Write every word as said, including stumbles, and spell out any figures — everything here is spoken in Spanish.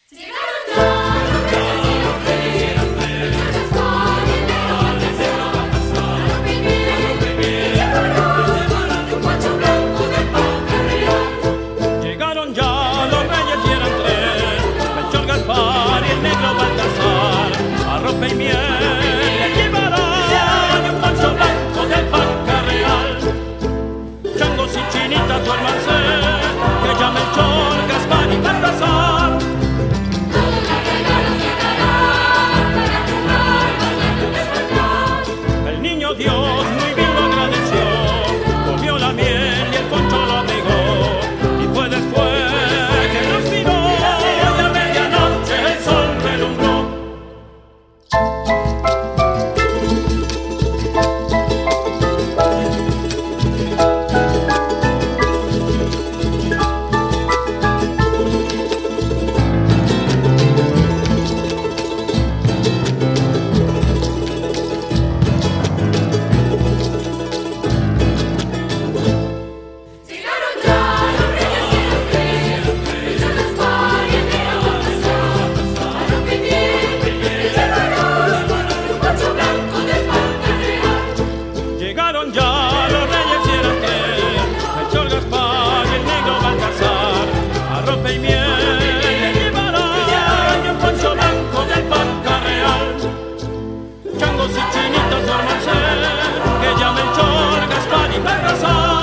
Llegaron ya los reyes y eran tres, Melchor, Gaspar y el negro Baltasar. Arrope y miel le llevarán y un bolso blanco de alpaca real. Changos y chinitas duérmanse, que ya Melchor, Gaspar y Baltasar. El niño Dios muy bien lo agradeció, comió la miel y el poncho lo abrigó. Y fue después que nos miró y a medianoche el sol relumbró. Llegaron ya los reyes y eran tres, Melchor, Gaspar y el negro Baltasar. Arrope y miel le llevarán y un poncho blanco de alpaca real. Changos y chinitas duérmanse, que ya Melchor, Gaspar y Baltasar.